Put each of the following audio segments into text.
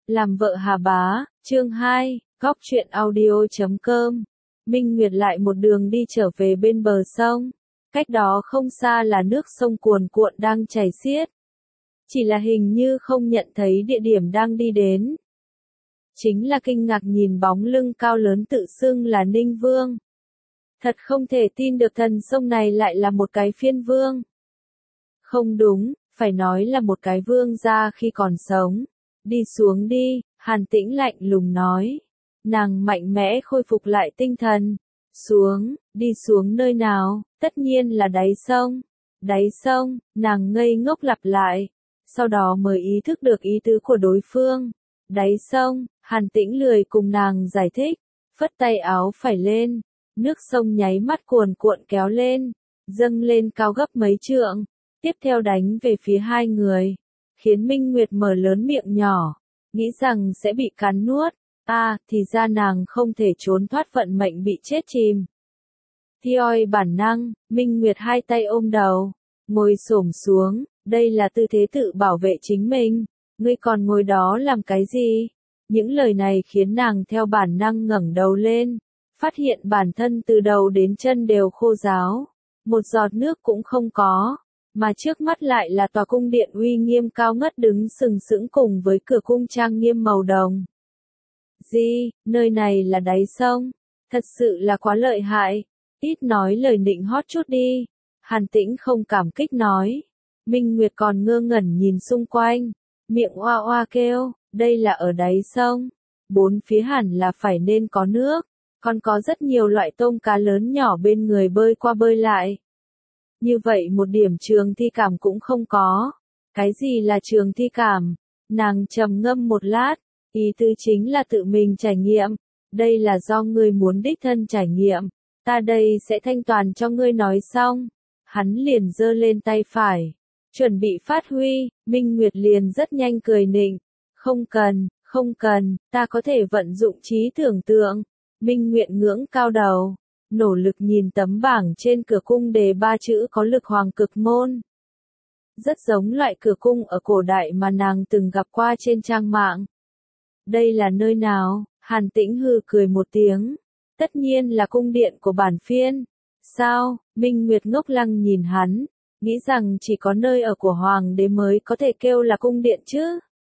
Làm vợ Hà Bá, chương 2, góc truyện audio.com. Minh Nguyệt lại một đường đi trở về bên bờ sông. Cách đó không xa là nước sông cuồn cuộn đang chảy xiết. Chỉ là hình như không nhận thấy địa điểm đang đi đến. Chính là kinh ngạc nhìn bóng lưng cao lớn tự xưng là Ninh Vương. Thật không thể tin được thần sông này lại là một cái phiên vương. Không đúng, phải nói là một cái vương gia khi còn sống. Đi xuống đi, Hàn Tĩnh lạnh lùng nói. Nàng mạnh mẽ khôi phục lại tinh thần. Xuống, đi xuống nơi nào, tất nhiên là đáy sông. Đáy sông, nàng ngây ngốc lặp lại. Sau đó mới ý thức được ý tứ của đối phương. Đáy sông, Hàn Tĩnh lười cùng nàng giải thích. Phất tay áo phải lên. Nước sông nháy mắt cuồn cuộn kéo lên. Dâng lên cao gấp mấy trượng. Tiếp theo đánh về phía hai người. Khiến Minh Nguyệt mở lớn miệng nhỏ. Nghĩ rằng sẽ bị cắn nuốt. Thì ra nàng không thể trốn thoát vận mệnh bị chết chìm. Thioi bản năng, Minh Nguyệt hai tay ôm đầu. Ngồi xổm xuống, đây là tư thế tự bảo vệ chính mình. Ngươi còn ngồi đó làm cái gì? Những lời này khiến nàng theo bản năng ngẩng đầu lên. Phát hiện bản thân từ đầu đến chân đều khô ráo. Một giọt nước cũng không có. Mà trước mắt lại là tòa cung điện uy nghiêm cao ngất đứng sừng sững cùng với cửa cung trang nghiêm màu đồng. Nơi này là đáy sông. Thật sự là quá lợi hại. Ít nói lời nịnh hót chút đi. Hàn Tĩnh không cảm kích nói. Minh Nguyệt còn ngơ ngẩn nhìn xung quanh. Miệng oa oa kêu, đây là ở đáy sông. Bốn phía hẳn là phải nên có nước. Còn có rất nhiều loại tôm cá lớn nhỏ bên người bơi qua bơi lại. Như vậy một điểm trường thi cảm cũng không có. Cái gì là trường thi cảm? Nàng trầm ngâm một lát. Ý tứ chính là tự mình trải nghiệm. Đây là do ngươi muốn đích thân trải nghiệm. Ta đây sẽ thanh toàn cho ngươi nói xong. Hắn liền giơ lên tay phải. Chuẩn bị phát huy, Minh Nguyệt liền rất nhanh cười nịnh. Không cần, ta có thể vận dụng trí tưởng tượng. Minh Nguyệt ngưỡng cao đầu. Nỗ lực nhìn tấm bảng trên cửa cung đề 3 chữ có lực hoàng cực môn. Rất giống loại cửa cung ở cổ đại mà nàng từng gặp qua trên trang mạng. Đây là nơi nào? Hàn Tĩnh hừ cười một tiếng. Tất nhiên là cung điện của bản phiên. Sao? Minh Nguyệt ngốc lăng nhìn hắn. Nghĩ rằng chỉ có nơi ở của hoàng đế mới có thể kêu là cung điện chứ.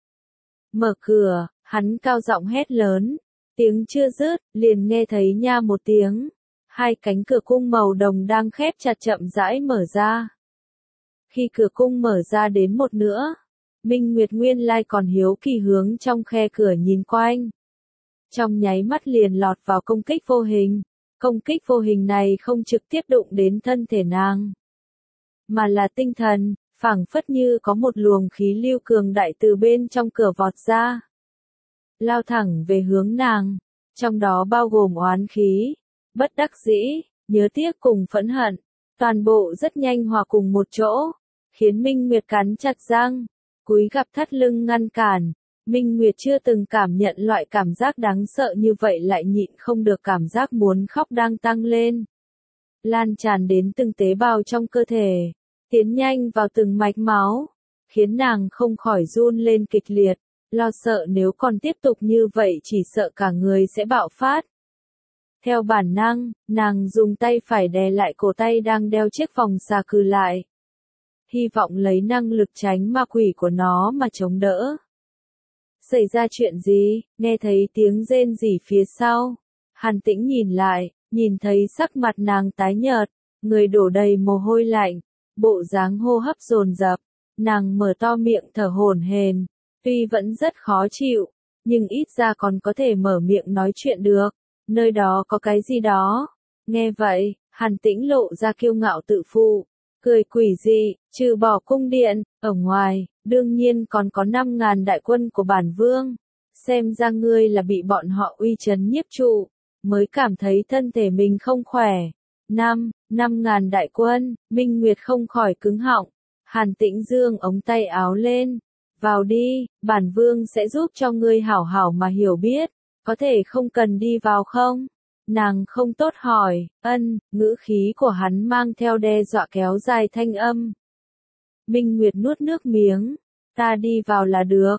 Mở cửa, hắn cao giọng hét lớn. Tiếng chưa dứt, liền nghe thấy nha một tiếng. Hai cánh cửa cung màu đồng đang khép chặt chậm rãi mở ra. Khi cửa cung mở ra đến một nửa, Minh Nguyệt nguyên lai còn hiếu kỳ hướng trong khe cửa nhìn quanh. Trong nháy mắt liền lọt vào công kích vô hình. Công kích vô hình này không trực tiếp đụng đến thân thể nàng, mà là tinh thần, phảng phất như có một luồng khí lưu cường đại từ bên trong cửa vọt ra. Lao thẳng về hướng nàng, trong đó bao gồm oán khí, bất đắc dĩ, nhớ tiếc cùng phẫn hận. Toàn bộ rất nhanh hòa cùng một chỗ, khiến Minh Nguyệt cắn chặt răng, cúi gập thắt lưng ngăn cản. Minh Nguyệt chưa từng cảm nhận loại cảm giác đáng sợ như vậy lại nhịn không được cảm giác muốn khóc đang tăng lên. Lan tràn đến từng tế bào trong cơ thể, tiến nhanh vào từng mạch máu, khiến nàng không khỏi run lên kịch liệt, lo sợ nếu còn tiếp tục như vậy chỉ sợ cả người sẽ bạo phát. Theo bản năng, nàng dùng tay phải đè lại cổ tay đang đeo chiếc vòng xà cừ lại. Hy vọng lấy năng lực tránh ma quỷ của nó mà chống đỡ. Xảy ra chuyện gì? Nghe thấy tiếng rên rỉ phía sau. Hàn Tĩnh nhìn lại, nhìn thấy sắc mặt nàng tái nhợt, người đổ đầy mồ hôi lạnh, bộ dáng hô hấp dồn dập. Nàng mở to miệng thở hổn hển, tuy vẫn rất khó chịu, nhưng ít ra còn có thể mở miệng nói chuyện được. Nơi đó có cái gì đó. Nghe vậy, Hàn Tĩnh lộ ra kiêu ngạo tự phụ, cười quỷ dị, trừ bỏ cung điện, ở ngoài, đương nhiên còn có 5.000 đại quân của bản vương. Xem ra ngươi là bị bọn họ uy chấn nhiếp trụ, mới cảm thấy thân thể mình không khỏe. 5.000 đại quân, Minh Nguyệt không khỏi cứng họng. Hàn Tĩnh giương ống tay áo lên. Vào đi, bản vương sẽ giúp cho ngươi hảo hảo mà hiểu biết. Có thể không cần đi vào không? Nàng không tốt hỏi, ngữ khí của hắn mang theo đe dọa kéo dài thanh âm. Minh Nguyệt nuốt nước miếng, ta đi vào là được.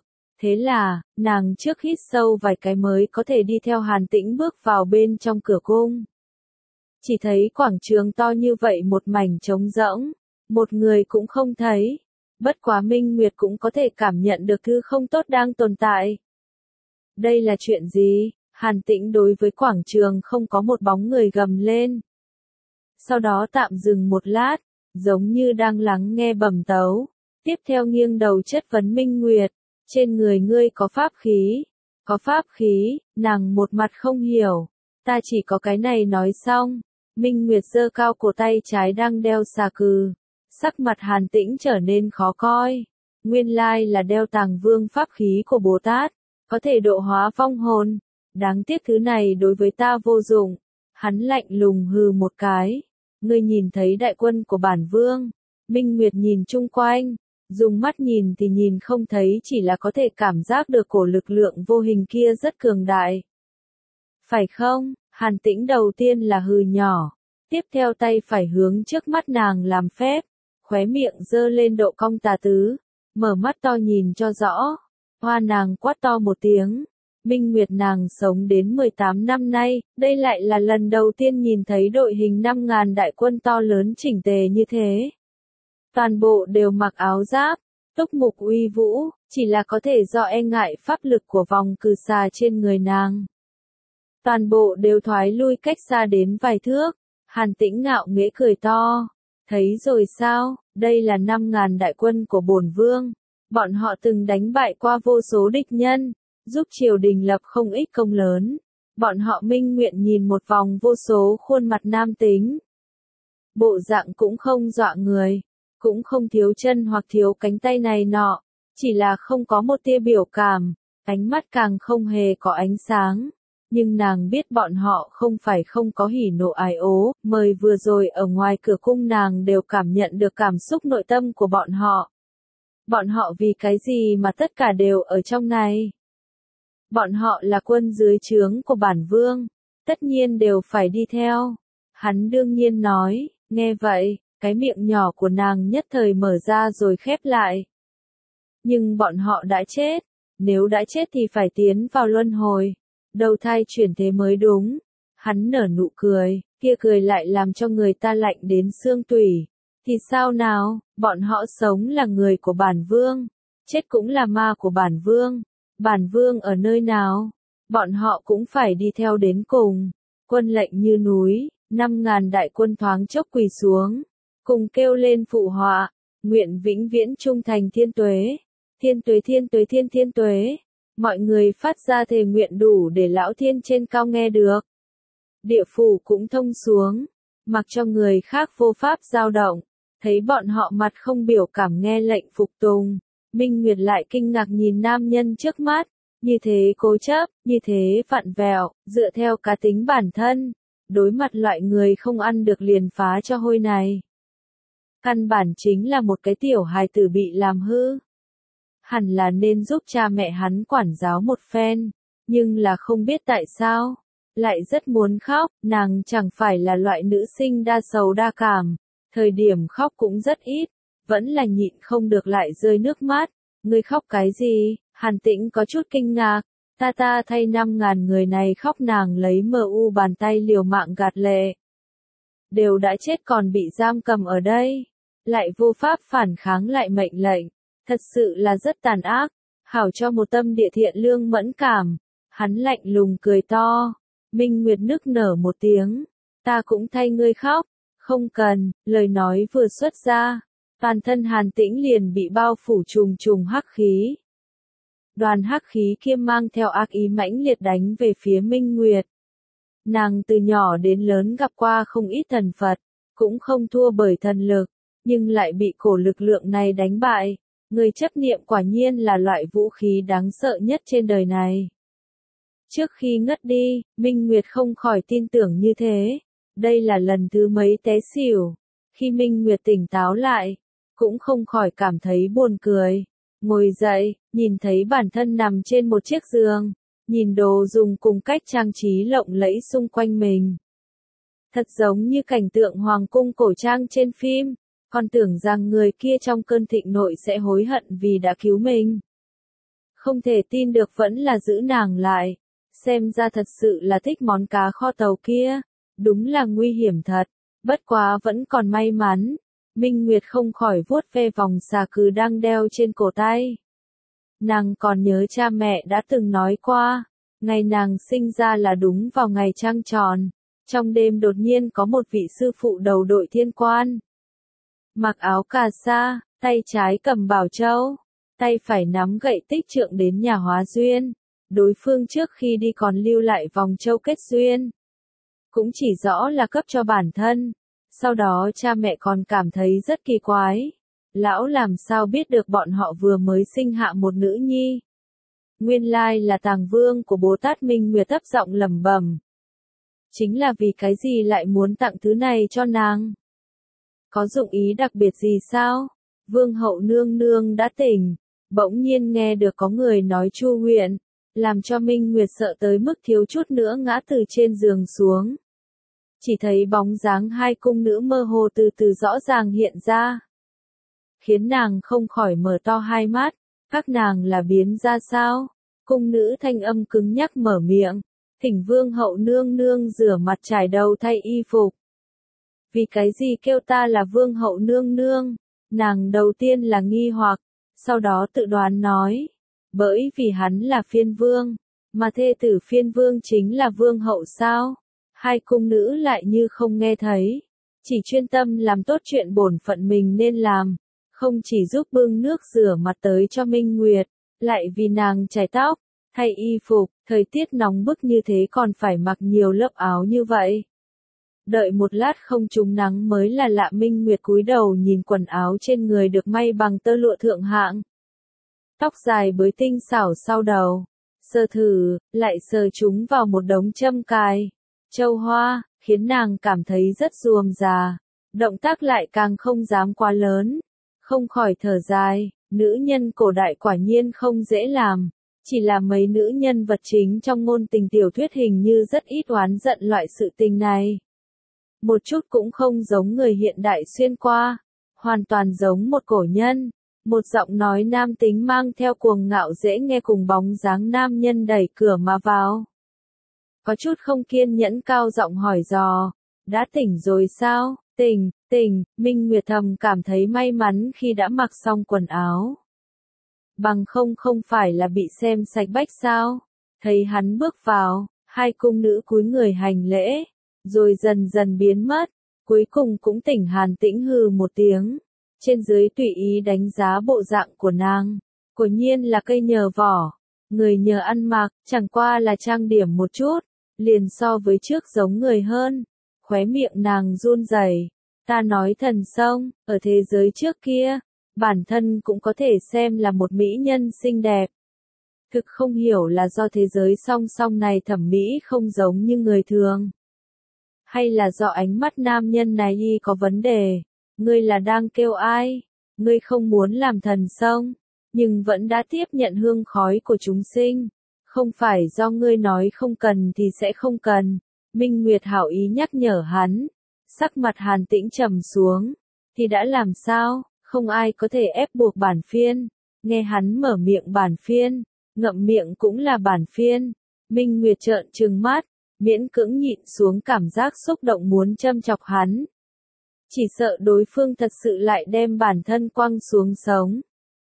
Thế là, nàng trước hít sâu vài cái mới có thể đi theo Hàn Tĩnh bước vào bên trong cửa cung. Chỉ thấy quảng trường to như vậy một mảnh trống rỗng, một người cũng không thấy. Bất quá Minh Nguyệt cũng có thể cảm nhận được thứ không tốt đang tồn tại. Đây là chuyện gì? Hàn Tĩnh đối với quảng trường không có một bóng người gầm lên. Sau đó tạm dừng một lát, giống như đang lắng nghe bẩm tấu. Tiếp theo nghiêng đầu chất vấn Minh Nguyệt, trên người ngươi có pháp khí. Có pháp khí, nàng một mặt không hiểu. Ta chỉ có cái này nói xong. Minh Nguyệt giơ cao cổ tay trái đang đeo xà cừ. Sắc mặt Hàn Tĩnh trở nên khó coi. Nguyên lai là đeo Tàng Vương pháp khí của Bồ Tát, có thể độ hóa vong hồn. Đáng tiếc thứ này đối với ta vô dụng. Hắn lạnh lùng hừ một cái. Ngươi nhìn thấy đại quân của bản vương. Minh Nguyệt nhìn chung quanh. Dùng mắt nhìn thì nhìn không thấy, chỉ là có thể cảm giác được cổ lực lượng vô hình kia rất cường đại. Phải không? Hàn Tĩnh đầu tiên là hừ nhỏ. Tiếp theo tay phải hướng trước mắt nàng làm phép. Khóe miệng giơ lên độ cong tà tứ. Mở mắt to nhìn cho rõ. Hoa nàng quát to một tiếng. Minh Nguyệt nàng sống đến 18 năm nay, đây lại là lần đầu tiên nhìn thấy đội hình 5.000 đại quân to lớn chỉnh tề như thế. Toàn bộ đều mặc áo giáp, túc mục uy vũ, chỉ là có thể do e ngại pháp lực của vòng cừ xà trên người nàng. Toàn bộ đều thoái lui cách xa đến vài thước. Hàn Tĩnh ngạo nghễ cười to. Thấy rồi sao, đây là 5.000 đại quân của bổn vương. Bọn họ từng đánh bại qua vô số địch nhân, giúp triều đình lập không ít công lớn. Bọn họ minh nguyện nhìn một vòng vô số khuôn mặt nam tính. Bộ dạng cũng không dọa người, cũng không thiếu chân hoặc thiếu cánh tay này nọ, chỉ là không có một tia biểu cảm, ánh mắt càng không hề có ánh sáng. Nhưng nàng biết bọn họ không phải không có hỉ nộ ái ố, mời vừa rồi ở ngoài cửa cung nàng đều cảm nhận được cảm xúc nội tâm của bọn họ. Bọn họ vì cái gì mà tất cả đều ở trong này? Bọn họ là quân dưới trướng của bản vương, tất nhiên đều phải đi theo. Hắn đương nhiên nói, nghe vậy, cái miệng nhỏ của nàng nhất thời mở ra rồi khép lại. Nhưng bọn họ đã chết, nếu đã chết thì phải tiến vào luân hồi, đầu thai chuyển thế mới đúng. Hắn nở nụ cười, kia cười lại làm cho người ta lạnh đến xương tủy. Thì sao nào, bọn họ sống là người của bản vương, chết cũng là ma của bản vương. Bản vương ở nơi nào, bọn họ cũng phải đi theo đến cùng. Quân lệnh như núi, 5.000 đại quân thoáng chốc quỳ xuống, cùng kêu lên phụ họa, nguyện vĩnh viễn trung thành thiên tuế. Thiên tuế thiên tuế thiên thiên tuế. Mọi người phát ra thề nguyện đủ để lão thiên trên cao nghe được. Địa phủ cũng thông xuống, mặc cho người khác vô pháp dao động, thấy bọn họ mặt không biểu cảm nghe lệnh phục tùng. Minh Nguyệt lại kinh ngạc nhìn nam nhân trước mắt, như thế cố chấp, như thế vặn vẹo, dựa theo cá tính bản thân, đối mặt loại người không ăn được liền phá cho hôi này. Căn bản chính là một cái tiểu hài tử bị làm hư. Hẳn là nên giúp cha mẹ hắn quản giáo một phen, nhưng là không biết tại sao, lại rất muốn khóc. Nàng chẳng phải là loại nữ sinh đa sầu đa cảm, thời điểm khóc cũng rất ít, vẫn là nhịn không được lại rơi nước mắt. Ngươi khóc cái gì? Hàn Tĩnh có chút kinh ngạc. Ta thay 5.000 người này khóc. Nàng lấy mu bàn tay liều mạng gạt lệ. Đều đã chết còn bị giam cầm ở đây, lại vô pháp phản kháng lại mệnh lệnh, thật sự là rất tàn ác. Hảo cho một tâm địa thiện lương mẫn cảm. Hắn lạnh lùng cười to. Minh Nguyệt nức nở một tiếng. Ta cũng thay ngươi khóc. Không cần. Lời nói vừa xuất ra, toàn thân Hàn Tĩnh liền bị bao phủ trùng trùng hắc khí. Đoàn hắc khí kia mang theo ác ý mãnh liệt đánh về phía Minh Nguyệt. Nàng từ nhỏ đến lớn gặp qua không ít thần Phật, cũng không thua bởi thần lực, nhưng lại bị cổ lực lượng này đánh bại. Người chấp niệm quả nhiên là loại vũ khí đáng sợ nhất trên đời này. Trước khi ngất đi, Minh Nguyệt không khỏi tin tưởng như thế. Đây là lần thứ mấy té xỉu. Khi Minh Nguyệt tỉnh táo lại, cũng không khỏi cảm thấy buồn cười. Ngồi dậy, nhìn thấy bản thân nằm trên một chiếc giường, nhìn đồ dùng cùng cách trang trí lộng lẫy xung quanh mình. Thật giống như cảnh tượng hoàng cung cổ trang trên phim, còn tưởng rằng người kia trong cơn thịnh nộ sẽ hối hận vì đã cứu mình. Không thể tin được vẫn là giữ nàng lại. Xem ra thật sự là thích món cá kho tàu kia. Đúng là nguy hiểm thật. Bất quá vẫn còn may mắn. Minh Nguyệt không khỏi vuốt ve vòng xà cừ đang đeo trên cổ tay. Nàng còn nhớ cha mẹ đã từng nói qua. Ngày nàng sinh ra là đúng vào ngày trăng tròn. Trong đêm đột nhiên có một vị sư phụ đầu đội thiên quan. Mặc áo cà sa, tay trái cầm bảo châu, tay phải nắm gậy tích trượng đến nhà hóa duyên. Đối phương trước khi đi còn lưu lại vòng châu kết duyên. Cũng chỉ rõ là cấp cho bản thân. Sau đó cha mẹ còn cảm thấy rất kỳ quái. Lão làm sao biết được bọn họ vừa mới sinh hạ một nữ nhi. Nguyên lai là tàng vương của Bồ Tát Minh Nguyệt thấp giọng lẩm bẩm. Chính là vì cái gì lại muốn tặng thứ này cho nàng? Có dụng ý đặc biệt gì sao? Vương hậu nương nương đã tỉnh, bỗng nhiên nghe được có người nói Chu huyện, làm cho Minh Nguyệt sợ tới mức thiếu chút nữa ngã từ trên giường xuống. Chỉ thấy bóng dáng hai cung nữ mơ hồ từ từ rõ ràng hiện ra. Khiến nàng không khỏi mở to hai mắt, các nàng là biến ra sao? Cung nữ thanh âm cứng nhắc mở miệng, thỉnh vương hậu nương nương rửa mặt trải đầu thay y phục. Vì cái gì kêu ta là vương hậu nương nương? Nàng đầu tiên là nghi hoặc, sau đó tự đoán nói, bởi vì hắn là phiên vương, mà thê tử phiên vương chính là vương hậu sao? Hai cung nữ lại như không nghe thấy, chỉ chuyên tâm làm tốt chuyện bổn phận mình nên làm, không chỉ giúp bưng nước rửa mặt tới cho Minh Nguyệt, lại vì nàng chải tóc, thay y phục, thời tiết nóng bức như thế còn phải mặc nhiều lớp áo như vậy. Đợi một lát không trúng nắng mới là lạ. Minh Nguyệt cúi đầu nhìn quần áo trên người được may bằng tơ lụa thượng hạng. Tóc dài bới tinh xảo sau đầu, sờ thử, lại sờ chúng vào một đống châm cài, châu hoa, khiến nàng cảm thấy rất rườm rà, động tác lại càng không dám quá lớn, không khỏi thở dài, nữ nhân cổ đại quả nhiên không dễ làm, chỉ là mấy nữ nhân vật chính trong ngôn tình tiểu thuyết hình như rất ít oán giận loại sự tình này. Một chút cũng không giống người hiện đại xuyên qua, hoàn toàn giống một cổ nhân, một giọng nói nam tính mang theo cuồng ngạo dễ nghe cùng bóng dáng nam nhân đẩy cửa mà vào. Có chút không kiên nhẫn cao giọng hỏi dò, đã tỉnh rồi sao? Tỉnh, Minh Nguyệt thầm cảm thấy may mắn khi đã mặc xong quần áo. Bằng không phải là bị xem sạch bách sao? Thấy hắn bước vào, hai cung nữ cúi người hành lễ, rồi dần dần biến mất, cuối cùng cũng tỉnh. Hàn Tĩnh hừ một tiếng, trên dưới tùy ý đánh giá bộ dạng của nàng, quả nhiên là cây nhờ vỏ, người nhờ ăn mặc, chẳng qua là trang điểm một chút, liền so với trước giống người hơn. Khóe miệng nàng run rẩy, ta nói thần sông, ở thế giới trước kia, bản thân cũng có thể xem là một mỹ nhân xinh đẹp. Thực không hiểu là do thế giới song song này thẩm mỹ không giống như người thường. Hay là do ánh mắt nam nhân này có vấn đề? Ngươi là đang kêu ai? Ngươi không muốn làm thần sông, nhưng vẫn đã tiếp nhận hương khói của chúng sinh. Không phải do ngươi nói không cần thì sẽ không cần. Minh Nguyệt hảo ý nhắc nhở hắn. Sắc mặt Hàn Tĩnh trầm xuống. Thì đã làm sao? Không ai có thể ép buộc bản phiên. Nghe hắn mở miệng bản phiên, ngậm miệng cũng là bản phiên. Minh Nguyệt trợn trừng mắt, miễn cưỡng nhịn xuống cảm giác xúc động muốn châm chọc hắn. Chỉ sợ đối phương thật sự lại đem bản thân quăng xuống sống.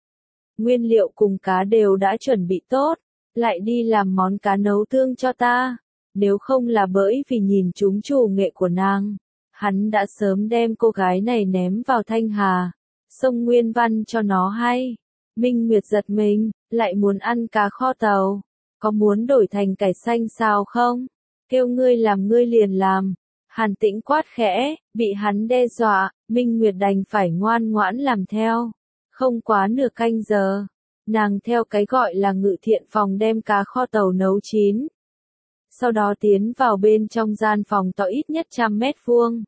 Nguyên liệu cùng cá đều đã chuẩn bị tốt, lại đi làm món cá nấu tương cho ta. Nếu không là bởi vì nhìn trúng chủ nghệ của nàng, hắn đã sớm đem cô gái này ném vào Thanh Hà, sông Nguyên Văn cho nó hay. Minh Nguyệt giật mình, lại muốn ăn cá kho tàu, có muốn đổi thành cải xanh sao không? Kêu ngươi làm ngươi liền làm. Hàn Tĩnh quát khẽ, bị hắn đe dọa, Minh Nguyệt đành phải ngoan ngoãn làm theo. Không quá nửa canh giờ, nàng theo cái gọi là ngự thiện phòng đem cá kho tàu nấu chín. Sau đó tiến vào bên trong gian phòng to ít nhất 100 mét vuông.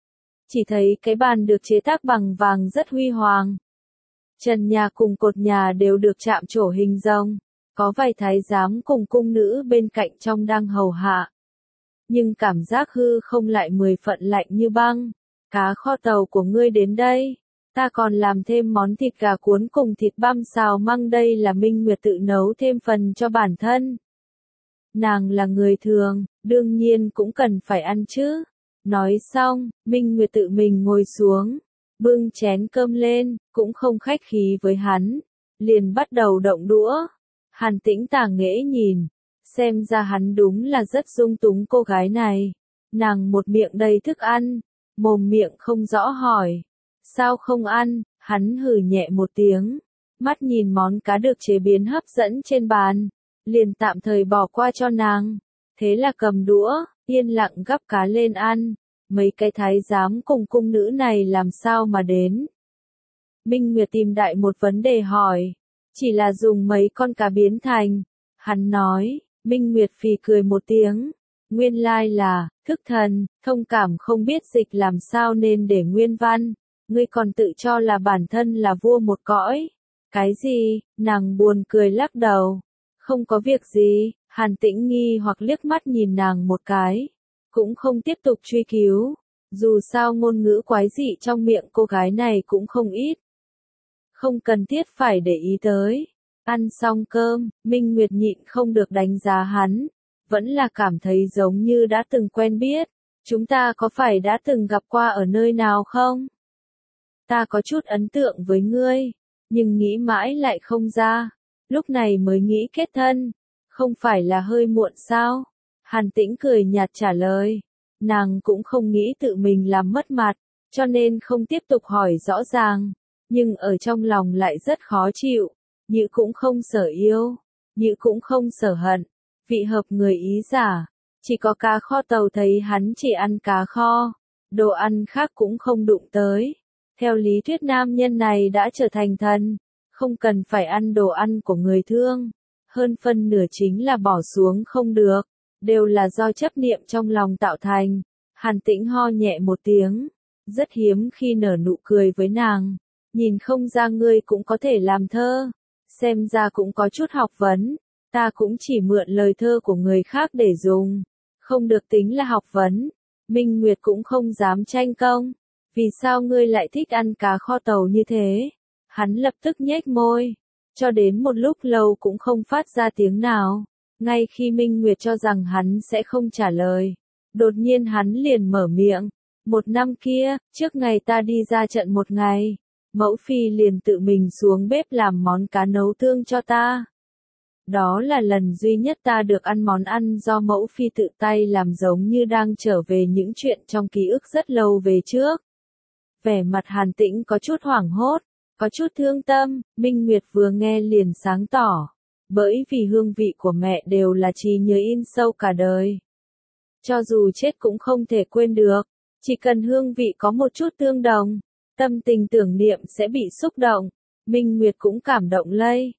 Chỉ thấy cái bàn được chế tác bằng vàng rất huy hoàng. Trần nhà cùng cột nhà đều được chạm trổ hình rồng. Có vài thái giám cùng cung nữ bên cạnh trong đang hầu hạ. Nhưng cảm giác hư không lại 10 phần lạnh như băng. Cá kho tàu của ngươi đến đây. Ta còn làm thêm món thịt gà cuốn cùng thịt băm xào măng, đây là Minh Nguyệt tự nấu thêm phần cho bản thân. Nàng là người thường, đương nhiên cũng cần phải ăn chứ. Nói xong, Minh Nguyệt tự mình ngồi xuống, bưng chén cơm lên, cũng không khách khí với hắn, liền bắt đầu động đũa. Hàn Tĩnh tà nghễ nhìn, xem ra hắn đúng là rất dung túng cô gái này. Nàng một miệng đầy thức ăn, mồm miệng không rõ hỏi, sao không ăn, hắn hừ nhẹ một tiếng, mắt nhìn món cá được chế biến hấp dẫn trên bàn, liền tạm thời bỏ qua cho nàng. Thế là cầm đũa, yên lặng gắp cá lên ăn. Mấy cái thái giám cùng cung nữ này làm sao mà đến? Minh Nguyệt tìm đại một vấn đề hỏi. Chỉ là dùng mấy con cá biến thành. Hắn nói, Minh Nguyệt phì cười một tiếng. Nguyên lai là, thức thần, thông cảm không biết dịch làm sao nên để nguyên văn. Ngươi còn tự cho là bản thân là vua một cõi. Cái gì? Nàng buồn cười lắc đầu. Không có việc gì, Hàn Tĩnh nghi hoặc liếc mắt nhìn nàng một cái. Cũng không tiếp tục truy cứu. Dù sao ngôn ngữ quái dị trong miệng cô gái này cũng không ít. Không cần thiết phải để ý tới. Ăn xong cơm, Minh Nguyệt nhịn không được đánh giá hắn. Vẫn là cảm thấy giống như đã từng quen biết. Chúng ta có phải đã từng gặp qua ở nơi nào không? Ta có chút ấn tượng với ngươi, nhưng nghĩ mãi lại không ra. Lúc này mới nghĩ kết thân. Không phải là hơi muộn sao? Hàn Tĩnh cười nhạt trả lời. Nàng cũng không nghĩ tự mình làm mất mặt, cho nên không tiếp tục hỏi rõ ràng. Nhưng ở trong lòng lại rất khó chịu. Nhữ cũng không sở yêu, Nhữ cũng không sở hận. Vị hợp người ý giả. Chỉ có cá kho tàu thấy hắn chỉ ăn cá kho. Đồ ăn khác cũng không đụng tới. Theo lý thuyết nam nhân này đã trở thành thần. Không cần phải ăn đồ ăn của người thương. Hơn phân nửa chính là bỏ xuống không được. Đều là do chấp niệm trong lòng tạo thành. Hàn Tĩnh ho nhẹ một tiếng. Rất hiếm khi nở nụ cười với nàng. Nhìn không ra ngươi cũng có thể làm thơ. Xem ra cũng có chút học vấn. Ta cũng chỉ mượn lời thơ của người khác để dùng. Không được tính là học vấn. Minh Nguyệt cũng không dám tranh công. Vì sao ngươi lại thích ăn cá kho tàu như thế? Hắn lập tức nhếch môi. Cho đến một lúc lâu cũng không phát ra tiếng nào. Ngay khi Minh Nguyệt cho rằng hắn sẽ không trả lời. Đột nhiên hắn liền mở miệng. Một năm kia, trước ngày ta đi ra trận một ngày. Mẫu phi liền tự mình xuống bếp làm món cá nấu tương cho ta. Đó là lần duy nhất ta được ăn món ăn do mẫu phi tự tay làm, giống như đang trở về những chuyện trong ký ức rất lâu về trước. Vẻ mặt Hàn Tĩnh có chút hoảng hốt, có chút thương tâm. Minh Nguyệt vừa nghe liền sáng tỏ. Bởi vì hương vị của mẹ đều là trí nhớ in sâu cả đời. Cho dù chết cũng không thể quên được. Chỉ cần hương vị có một chút tương đồng, tâm tình tưởng niệm sẽ bị xúc động. Minh Nguyệt cũng cảm động lây.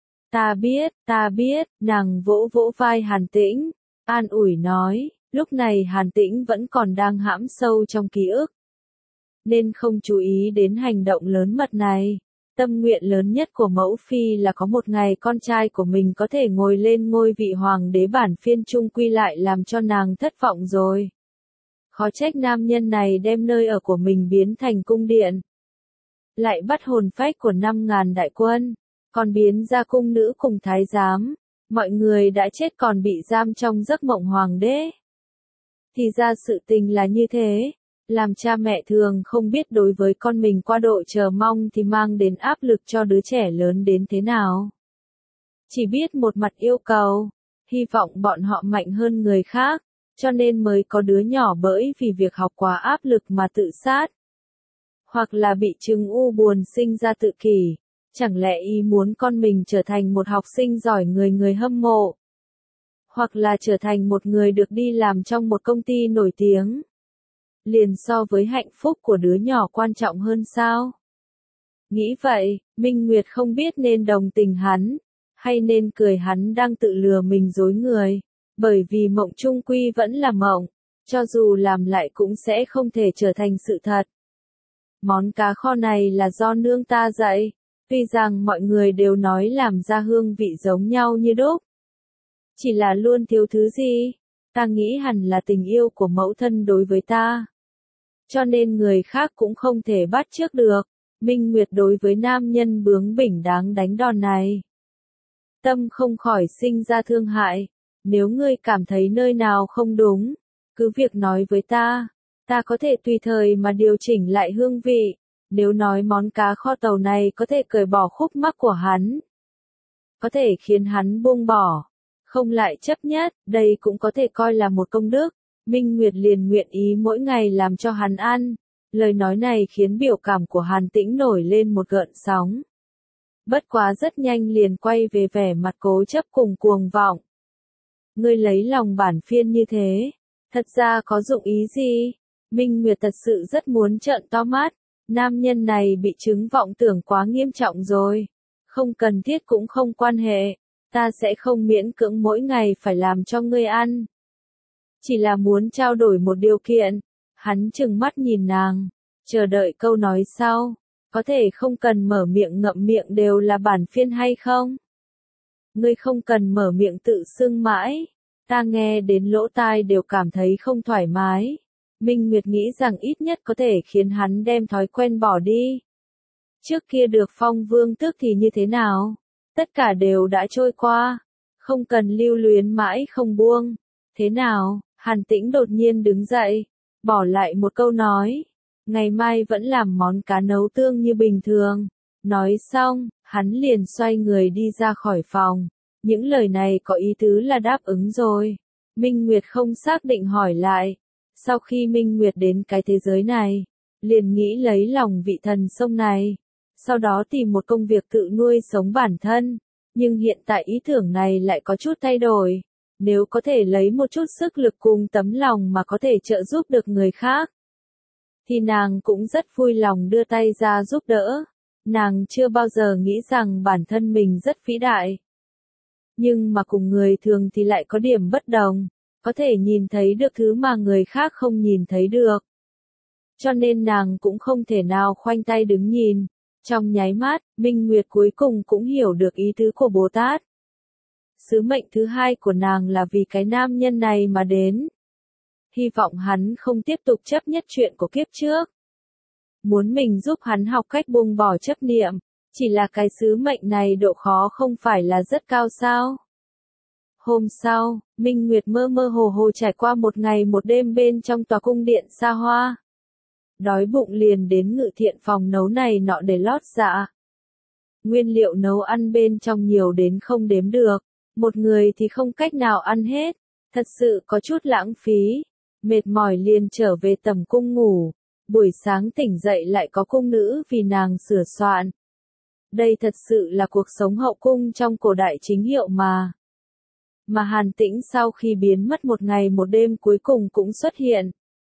Ta biết, nàng vỗ vỗ vai Hàn Tĩnh, an ủi nói, lúc này Hàn Tĩnh vẫn còn đang hãm sâu trong ký ức. Nên không chú ý đến hành động lớn mật này. Tâm nguyện lớn nhất của mẫu phi là có một ngày con trai của mình có thể ngồi lên ngôi vị hoàng đế, bản phiên chung quy lại làm cho nàng thất vọng rồi. Khó trách nam nhân này đem nơi ở của mình biến thành cung điện. Lại bắt hồn phách của 5.000 đại quân, còn biến ra cung nữ cùng thái giám. Mọi người đã chết còn bị giam trong giấc mộng hoàng đế. Thì ra sự tình là như thế. Làm cha mẹ thường không biết đối với con mình qua độ chờ mong thì mang đến áp lực cho đứa trẻ lớn đến thế nào. Chỉ biết một mặt yêu cầu, hy vọng bọn họ mạnh hơn người khác, cho nên mới có đứa nhỏ bởi vì việc học quá áp lực mà tự sát. Hoặc là bị chứng u buồn sinh ra tự kỷ. Chẳng lẽ ý muốn con mình trở thành một học sinh giỏi người hâm mộ? Hoặc là trở thành một người được đi làm trong một công ty nổi tiếng? Liền so với hạnh phúc của đứa nhỏ quan trọng hơn sao? Nghĩ vậy, Minh Nguyệt không biết nên đồng tình hắn, hay nên cười hắn đang tự lừa mình dối người. Bởi vì mộng chung quy vẫn là mộng, cho dù làm lại cũng sẽ không thể trở thành sự thật. Món cá kho này là do nương ta dạy. Tuy rằng mọi người đều nói làm ra hương vị giống nhau như đúc. Chỉ là luôn thiếu thứ gì? Ta nghĩ hẳn là tình yêu của mẫu thân đối với ta. Cho nên người khác cũng không thể bắt chước được. Minh Nguyệt đối với nam nhân bướng bỉnh đáng đánh đòn này, tâm không khỏi sinh ra thương hại. Nếu ngươi cảm thấy nơi nào không đúng, cứ việc nói với ta có thể tùy thời mà điều chỉnh lại hương vị. Nếu nói món cá kho tàu này có thể cởi bỏ khúc mắc của hắn, có thể khiến hắn buông bỏ, không lại chấp nhất, đây cũng có thể coi là một công đức. Minh Nguyệt liền nguyện ý mỗi ngày làm cho hắn ăn. Lời nói này khiến biểu cảm của Hàn Tĩnh nổi lên một gợn sóng. Bất quá rất nhanh liền quay về vẻ mặt cố chấp cùng cuồng vọng. Ngươi lấy lòng bản phiên như thế, thật ra có dụng ý gì? Minh Nguyệt thật sự rất muốn trợn to mắt. Nam nhân này bị chứng vọng tưởng quá nghiêm trọng rồi. Không cần thiết cũng không quan hệ. Ta sẽ không miễn cưỡng mỗi ngày phải làm cho ngươi ăn. Chỉ là muốn trao đổi một điều kiện. Hắn trừng mắt nhìn nàng, chờ đợi câu nói sau. Có thể không cần mở miệng ngậm miệng đều là bản phiên hay không? Ngươi không cần mở miệng tự xưng mãi. Ta nghe đến lỗ tai đều cảm thấy không thoải mái. Minh Nguyệt nghĩ rằng ít nhất có thể khiến hắn đem thói quen bỏ đi. Trước kia được phong vương tước thì như thế nào? Tất cả đều đã trôi qua. Không cần lưu luyến mãi không buông. Thế nào? Hàn Tĩnh đột nhiên đứng dậy, bỏ lại một câu nói. Ngày mai vẫn làm món cá nấu tương như bình thường. Nói xong, hắn liền xoay người đi ra khỏi phòng. Những lời này có ý tứ là đáp ứng rồi. Minh Nguyệt không xác định hỏi lại. Sau khi Minh Nguyệt đến cái thế giới này, liền nghĩ lấy lòng vị thần sông này. Sau đó tìm một công việc tự nuôi sống bản thân. Nhưng hiện tại ý tưởng này lại có chút thay đổi. Nếu có thể lấy một chút sức lực cùng tấm lòng mà có thể trợ giúp được người khác, thì nàng cũng rất vui lòng đưa tay ra giúp đỡ. Nàng chưa bao giờ nghĩ rằng bản thân mình rất vĩ đại. Nhưng mà cùng người thường thì lại có điểm bất đồng. Có thể nhìn thấy được thứ mà người khác không nhìn thấy được. Cho nên nàng cũng không thể nào khoanh tay đứng nhìn. Trong nháy mắt, Minh Nguyệt cuối cùng cũng hiểu được ý tứ của Bồ Tát. Sứ mệnh thứ hai của nàng là vì cái nam nhân này mà đến. Hy vọng hắn không tiếp tục chấp nhất chuyện của kiếp trước. Muốn mình giúp hắn học cách buông bỏ chấp niệm. Chỉ là cái sứ mệnh này độ khó không phải là rất cao sao? Hôm sau, Minh Nguyệt mơ mơ hồ hồ trải qua một ngày một đêm bên trong tòa cung điện xa hoa. Đói bụng liền đến ngự thiện phòng nấu này nọ để lót dạ. Nguyên liệu nấu ăn bên trong nhiều đến không đếm được. Một người thì không cách nào ăn hết. Thật sự có chút lãng phí. Mệt mỏi liền trở về tầm cung ngủ. Buổi sáng tỉnh dậy lại có cung nữ vì nàng sửa soạn. Đây thật sự là cuộc sống hậu cung trong cổ đại chính hiệu mà. Mà Hàn Tĩnh sau khi biến mất một ngày một đêm cuối cùng cũng xuất hiện.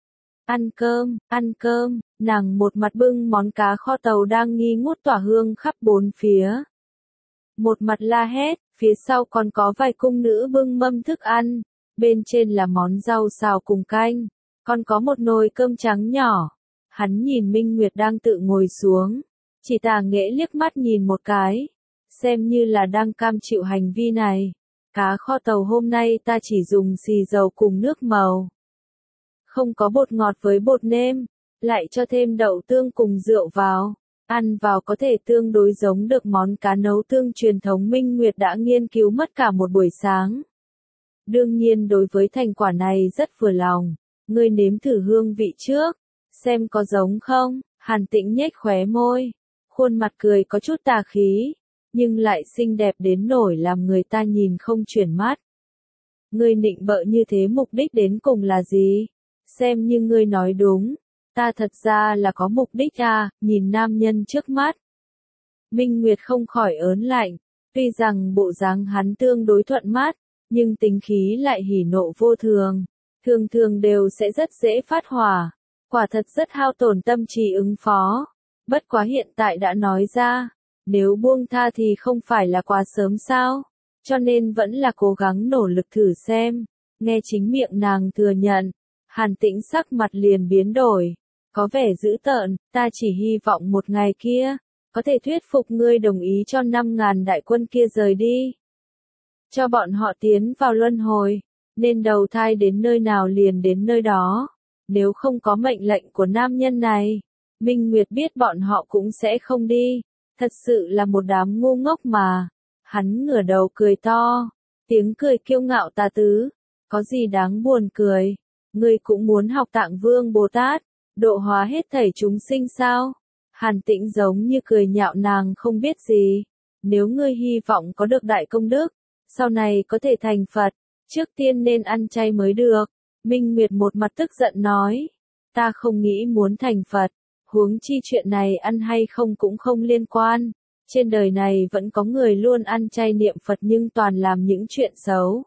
Ăn cơm, nàng một mặt bưng món cá kho tàu đang nghi ngút tỏa hương khắp bốn phía. Một mặt la hét, phía sau còn có vài cung nữ bưng mâm thức ăn, bên trên là món rau xào cùng canh, còn có một nồi cơm trắng nhỏ. Hắn nhìn Minh Nguyệt đang tự ngồi xuống, chỉ tà nghễ liếc mắt nhìn một cái, xem như là đang cam chịu hành vi này. Cá kho tàu hôm nay ta chỉ dùng xì dầu cùng nước màu. Không có bột ngọt với bột nêm, lại cho thêm đậu tương cùng rượu vào. Ăn vào có thể tương đối giống được món cá nấu tương truyền thống Minh Nguyệt đã nghiên cứu mất cả một buổi sáng. Đương nhiên đối với thành quả này rất vừa lòng. Ngươi nếm thử hương vị trước, xem có giống không? Hàn Tĩnh nhếch khóe môi, khuôn mặt cười có chút tà khí, nhưng lại xinh đẹp đến nổi làm người ta nhìn không chuyển mắt. Ngươi nịnh bợ như thế mục đích đến cùng là gì? Xem như ngươi nói đúng, ta thật ra là có mục đích à, nhìn nam nhân trước mắt. Minh Nguyệt không khỏi ớn lạnh, tuy rằng bộ dáng hắn tương đối thuận mắt, nhưng tính khí lại hỉ nộ vô thường, thường thường đều sẽ rất dễ phát hỏa, quả thật rất hao tổn tâm trí ứng phó. Bất quá hiện tại đã nói ra, nếu buông tha thì không phải là quá sớm sao, cho nên vẫn là cố gắng nỗ lực thử xem. Nghe chính miệng nàng thừa nhận, Hàn Tĩnh sắc mặt liền biến đổi, có vẻ dữ tợn. Ta chỉ hy vọng một ngày kia, có thể thuyết phục ngươi đồng ý cho 5.000 đại quân kia rời đi. Cho bọn họ tiến vào luân hồi, nên đầu thai đến nơi nào liền đến nơi đó. Nếu không có mệnh lệnh của nam nhân này, Minh Nguyệt biết bọn họ cũng sẽ không đi. Thật sự là một đám ngu ngốc mà. Hắn ngửa đầu cười to. Tiếng cười kiêu ngạo tà tứ. Có gì đáng buồn cười. Ngươi cũng muốn học Tạng Vương Bồ Tát. Độ hóa hết thảy chúng sinh sao? Hàn Tĩnh giống như cười nhạo nàng không biết gì. Nếu ngươi hy vọng có được đại công đức, sau này có thể thành Phật, trước tiên nên ăn chay mới được. Minh Nguyệt một mặt tức giận nói. Ta không nghĩ muốn thành Phật. Huống chi chuyện này ăn hay không cũng không liên quan. Trên đời này vẫn có người luôn ăn chay niệm Phật nhưng toàn làm những chuyện xấu.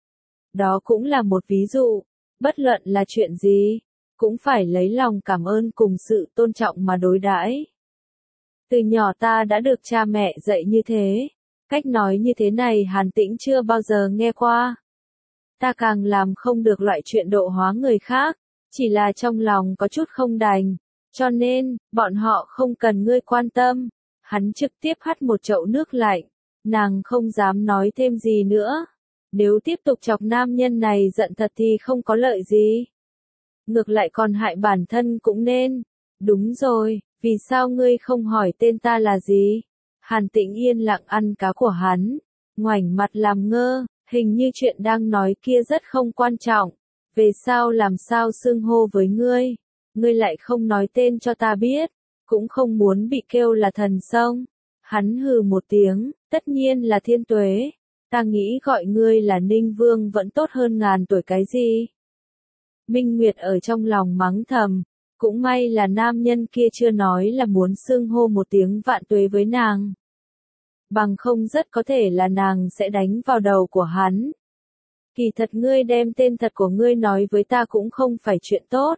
Đó cũng là một ví dụ. Bất luận là chuyện gì, cũng phải lấy lòng cảm ơn cùng sự tôn trọng mà đối đãi. Từ nhỏ ta đã được cha mẹ dạy như thế. Cách nói như thế này Hàn Tĩnh chưa bao giờ nghe qua. Ta càng làm không được loại chuyện độ hóa người khác, chỉ là trong lòng có chút không đành. Cho nên, bọn họ không cần ngươi quan tâm. Hắn trực tiếp hắt một chậu nước lạnh. Nàng không dám nói thêm gì nữa. Nếu tiếp tục chọc nam nhân này giận thật thì không có lợi gì. Ngược lại còn hại bản thân cũng nên. Đúng rồi, vì sao ngươi không hỏi tên ta là gì? Hàn Tĩnh yên lặng ăn cá của hắn. Ngoảnh mặt làm ngơ, hình như chuyện đang nói kia rất không quan trọng. Về sau làm sao xưng hô với ngươi? Ngươi lại không nói tên cho ta biết, cũng không muốn bị kêu là thần sông. Hắn hừ một tiếng, tất nhiên là Thiên Tuế. Ta nghĩ gọi ngươi là Ninh Vương vẫn tốt hơn ngàn tuổi cái gì. Minh Nguyệt ở trong lòng mắng thầm, cũng may là nam nhân kia chưa nói là muốn xưng hô một tiếng vạn tuế với nàng. Bằng không rất có thể là nàng sẽ đánh vào đầu của hắn. Kỳ thật ngươi đem tên thật của ngươi nói với ta cũng không phải chuyện tốt.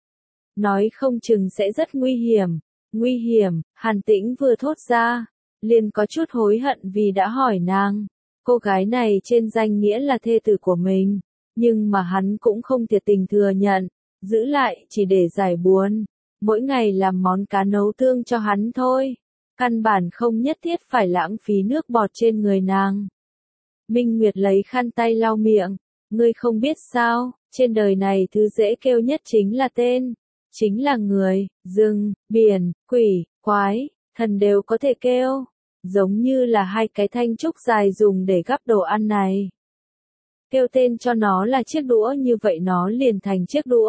Nói không chừng sẽ rất nguy hiểm. Nguy hiểm, Hàn Tĩnh vừa thốt ra, liền có chút hối hận vì đã hỏi nàng. Cô gái này trên danh nghĩa là thê tử của mình, nhưng mà hắn cũng không thiệt tình thừa nhận, giữ lại chỉ để giải buồn. Mỗi ngày làm món cá nấu tương cho hắn thôi. Căn bản không nhất thiết phải lãng phí nước bọt trên người nàng. Minh Nguyệt lấy khăn tay lau miệng. Ngươi không biết sao, trên đời này thứ dễ kêu nhất chính là tên. Chính là người, rừng, biển, quỷ, quái, thần đều có thể kêu. Giống như là hai cái thanh trúc dài dùng để gắp đồ ăn này. Kêu tên cho nó là chiếc đũa như vậy nó liền thành chiếc đũa.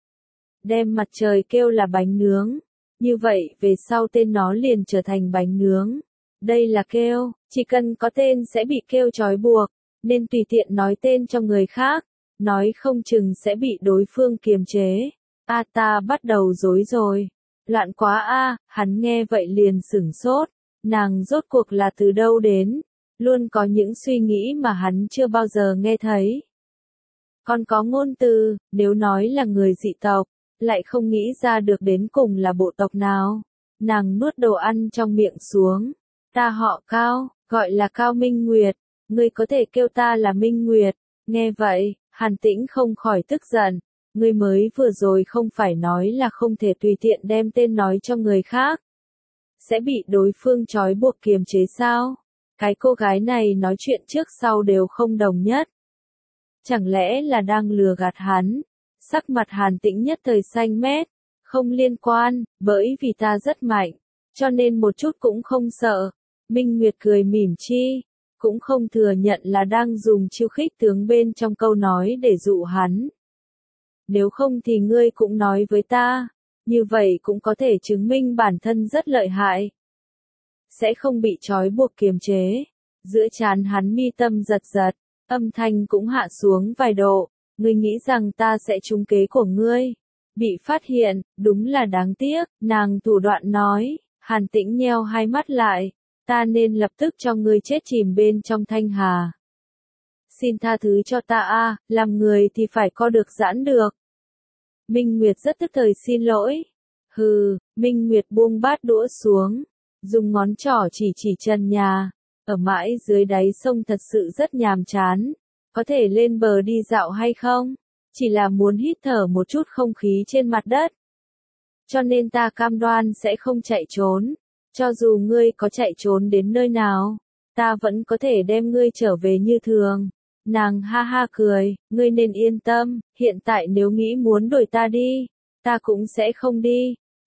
Đem mặt trời kêu là bánh nướng. Như vậy về sau tên nó liền trở thành bánh nướng. Đây là kêu, chỉ cần có tên sẽ bị kêu trói buộc, nên tùy tiện nói tên cho người khác. Nói không chừng sẽ bị đối phương kiềm chế. Ta bắt đầu rối rồi. Loạn quá hắn nghe vậy liền sửng sốt. Nàng rốt cuộc là từ đâu đến? Luôn có những suy nghĩ mà hắn chưa bao giờ nghe thấy. Còn có ngôn từ, nếu nói là người dị tộc, lại không nghĩ ra được đến cùng là bộ tộc nào. Nàng nuốt đồ ăn trong miệng xuống. Ta họ Cao, gọi là Cao Minh Nguyệt. Ngươi có thể kêu ta là Minh Nguyệt. Nghe vậy, Hàn Tĩnh không khỏi tức giận. Ngươi mới vừa rồi không phải nói là không thể tùy tiện đem tên nói cho người khác. Sẽ bị đối phương trói buộc kiềm chế sao? Cái cô gái này nói chuyện trước sau đều không đồng nhất. Chẳng lẽ là đang lừa gạt hắn? Sắc mặt Hàn Tĩnh nhất thời xanh mét. Không liên quan, bởi vì ta rất mạnh. Cho nên một chút cũng không sợ. Minh Nguyệt cười mỉm chi. Cũng không thừa nhận là đang dùng chiêu khích tướng bên trong câu nói để dụ hắn. Nếu không thì ngươi cũng nói với ta. Như vậy cũng có thể chứng minh bản thân rất lợi hại. Sẽ không bị trói buộc kiềm chế. Giữa trán hắn mi tâm giật giật. Âm thanh cũng hạ xuống vài độ. Ngươi nghĩ rằng ta sẽ trúng kế của ngươi. Bị phát hiện, đúng là đáng tiếc. Nàng thủ đoạn nói. Hàn Tĩnh nheo hai mắt lại. Ta nên lập tức cho ngươi chết chìm bên trong thanh hà. Xin tha thứ cho ta làm người thì phải co được giãn được. Minh Nguyệt rất tức thời xin lỗi. Hừ, Minh Nguyệt buông bát đũa xuống. Dùng ngón trỏ chỉ trần nhà. Ở mãi dưới đáy sông thật sự rất nhàm chán. Có thể lên bờ đi dạo hay không? Chỉ là muốn hít thở một chút không khí trên mặt đất. Cho nên ta cam đoan sẽ không chạy trốn. Cho dù ngươi có chạy trốn đến nơi nào, ta vẫn có thể đem ngươi trở về như thường. Nàng ha ha cười, ngươi nên yên tâm, hiện tại nếu nghĩ muốn đuổi ta đi, ta cũng sẽ không đi.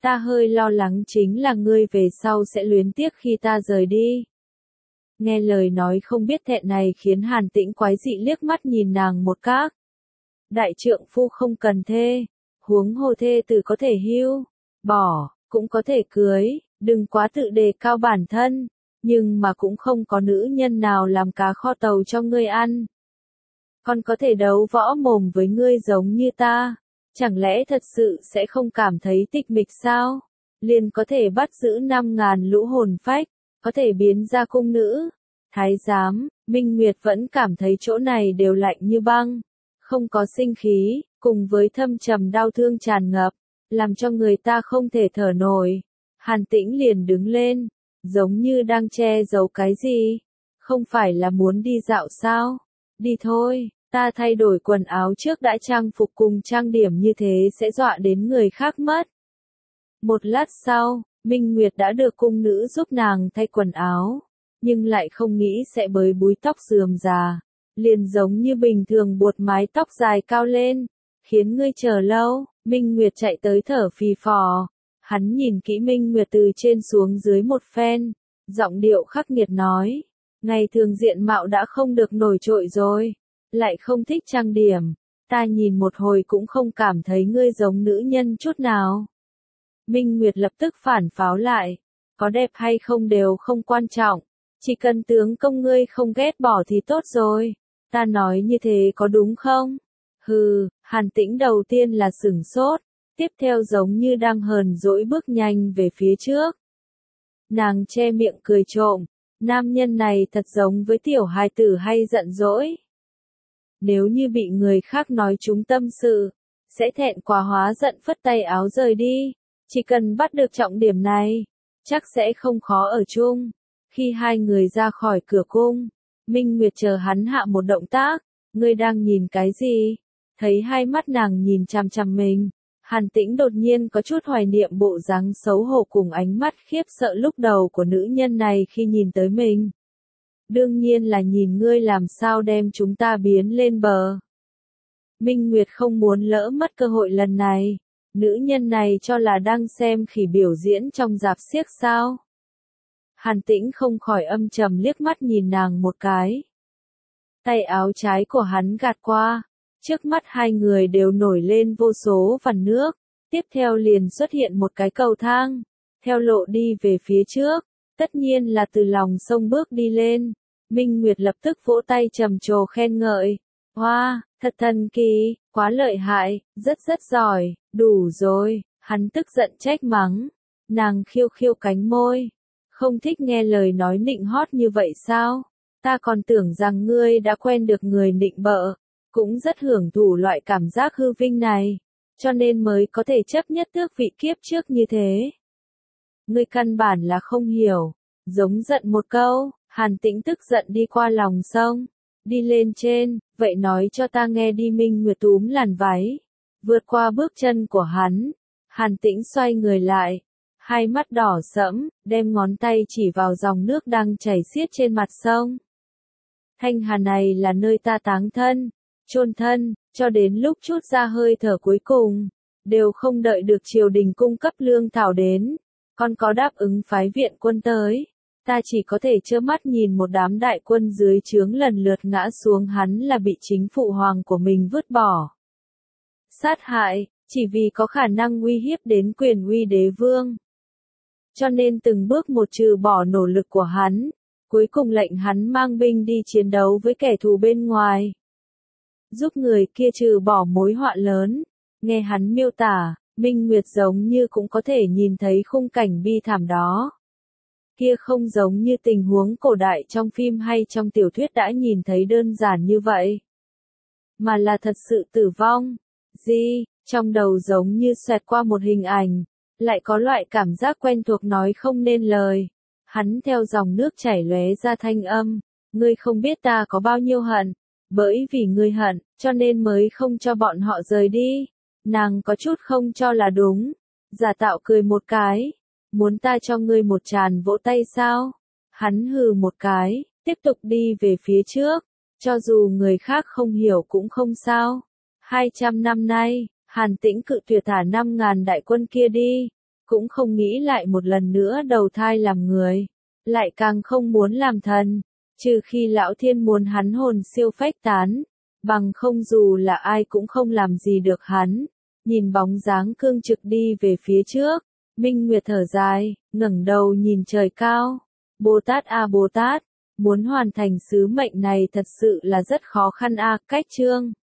Ta hơi lo lắng chính là ngươi về sau sẽ luyến tiếc khi ta rời đi. Nghe lời nói không biết thẹn này khiến Hàn Tĩnh quái dị liếc mắt nhìn nàng một cái. Đại trượng phu không cần thê, huống hồ thê tử có thể hưu, bỏ, cũng có thể cưới, đừng quá tự đề cao bản thân, nhưng mà cũng không có nữ nhân nào làm cá kho tàu cho ngươi ăn. Còn có thể đấu võ mồm với ngươi giống như ta, chẳng lẽ thật sự sẽ không cảm thấy tịch mịch sao? Liền có thể bắt giữ 5.000 lũ hồn phách, có thể biến ra cung nữ. Thái giám, Minh Nguyệt vẫn cảm thấy chỗ này đều lạnh như băng, không có sinh khí, cùng với thâm trầm đau thương tràn ngập, làm cho người ta không thể thở nổi. Hàn Tĩnh liền đứng lên, giống như đang che giấu cái gì, không phải là muốn đi dạo sao? Đi thôi, ta thay đổi quần áo trước đã, trang phục cùng trang điểm như thế sẽ dọa đến người khác mất. Một lát sau, Minh Nguyệt đã được cung nữ giúp nàng thay quần áo, nhưng lại không nghĩ sẽ bới búi tóc rườm rà, liền giống như bình thường buột mái tóc dài cao lên, khiến ngươi chờ lâu. Minh Nguyệt chạy tới thở phì phò, hắn nhìn kỹ Minh Nguyệt từ trên xuống dưới một phen, giọng điệu khắc nghiệt nói, ngày thường diện mạo đã không được nổi trội rồi, lại không thích trang điểm, ta nhìn một hồi cũng không cảm thấy ngươi giống nữ nhân chút nào. Minh Nguyệt lập tức phản pháo lại, có đẹp hay không đều không quan trọng, chỉ cần tướng công ngươi không ghét bỏ thì tốt rồi, ta nói như thế có đúng không? Hừ, Hàn Tĩnh đầu tiên là sửng sốt, tiếp theo giống như đang hờn dỗi bước nhanh về phía trước. Nàng che miệng cười trộm, nam nhân này thật giống với tiểu hài tử hay giận dỗi. Nếu như bị người khác nói trúng tâm sự, sẽ thẹn quá hóa giận phất tay áo rời đi, chỉ cần bắt được trọng điểm này, chắc sẽ không khó ở chung. Khi hai người ra khỏi cửa cung, Minh Nguyệt chờ hắn hạ một động tác, ngươi đang nhìn cái gì? Thấy hai mắt nàng nhìn chằm chằm mình, Hàn Tĩnh đột nhiên có chút hoài niệm bộ dáng xấu hổ cùng ánh mắt khiếp sợ lúc đầu của nữ nhân này khi nhìn tới mình. Đương nhiên là nhìn ngươi làm sao đem chúng ta biến lên bờ. Minh Nguyệt không muốn lỡ mất cơ hội lần này, nữ nhân này cho là đang xem khỉ biểu diễn trong rạp xiếc sao. Hàn Tĩnh không khỏi âm trầm liếc mắt nhìn nàng một cái. Tay áo trái của hắn gạt qua, trước mắt hai người đều nổi lên vô số vằn nước, tiếp theo liền xuất hiện một cái cầu thang, theo lộ đi về phía trước, tất nhiên là từ lòng sông bước đi lên. Minh Nguyệt lập tức vỗ tay trầm trồ khen ngợi, wow, thật thần kỳ, quá lợi hại, rất giỏi, đủ rồi, hắn tức giận trách mắng, nàng khiêu khiêu cánh môi, không thích nghe lời nói nịnh hót như vậy sao, ta còn tưởng rằng ngươi đã quen được người nịnh bợ, cũng rất hưởng thụ loại cảm giác hư vinh này, cho nên mới có thể chấp nhất tước vị kiếp trước như thế. Ngươi căn bản là không hiểu, giống giận một câu. Hàn Tĩnh tức giận đi qua lòng sông, đi lên trên, vậy nói cho ta nghe đi. Minh Nguyệt túm làn váy, vượt qua bước chân của hắn, Hàn Tĩnh xoay người lại, hai mắt đỏ sẫm, đem ngón tay chỉ vào dòng nước đang chảy xiết trên mặt sông. Thanh Hà này là nơi ta táng thân, chôn thân, cho đến lúc chút ra hơi thở cuối cùng, đều không đợi được triều đình cung cấp lương thảo đến, còn có đáp ứng phái viện quân tới. Ta chỉ có thể trơ mắt nhìn một đám đại quân dưới trướng lần lượt ngã xuống, hắn là bị chính phụ hoàng của mình vứt bỏ, sát hại, chỉ vì có khả năng uy hiếp đến quyền uy đế vương. Cho nên từng bước một trừ bỏ nỗ lực của hắn, cuối cùng lệnh hắn mang binh đi chiến đấu với kẻ thù bên ngoài, giúp người kia trừ bỏ mối họa lớn. Nghe hắn miêu tả, Minh Nguyệt giống như cũng có thể nhìn thấy khung cảnh bi thảm đó. Kia không giống như tình huống cổ đại trong phim hay trong tiểu thuyết đã nhìn thấy đơn giản như vậy, mà là thật sự tử vong. Trong đầu giống như xoẹt qua một hình ảnh, lại có loại cảm giác quen thuộc nói không nên lời. Hắn theo dòng nước chảy lóe ra thanh âm, ngươi không biết ta có bao nhiêu hận, bởi vì ngươi hận, cho nên mới không cho bọn họ rời đi. Nàng có chút không cho là đúng, giả tạo cười một cái. Muốn ta cho ngươi một tràng vỗ tay sao? Hắn hừ một cái, tiếp tục đi về phía trước, cho dù người khác không hiểu cũng không sao. 200 năm nay, Hàn Tĩnh cự tuyệt thả 5.000 đại quân kia đi, cũng không nghĩ lại một lần nữa đầu thai làm người, lại càng không muốn làm thần, trừ khi lão thiên muốn hắn hồn siêu phách tán, bằng không dù là ai cũng không làm gì được hắn. Nhìn bóng dáng cương trực đi về phía trước, Minh Nguyệt thở dài, ngẩng đầu nhìn trời cao. Bồ Tát a Bồ Tát, muốn hoàn thành sứ mệnh này thật sự là rất khó khăn a. Cách chương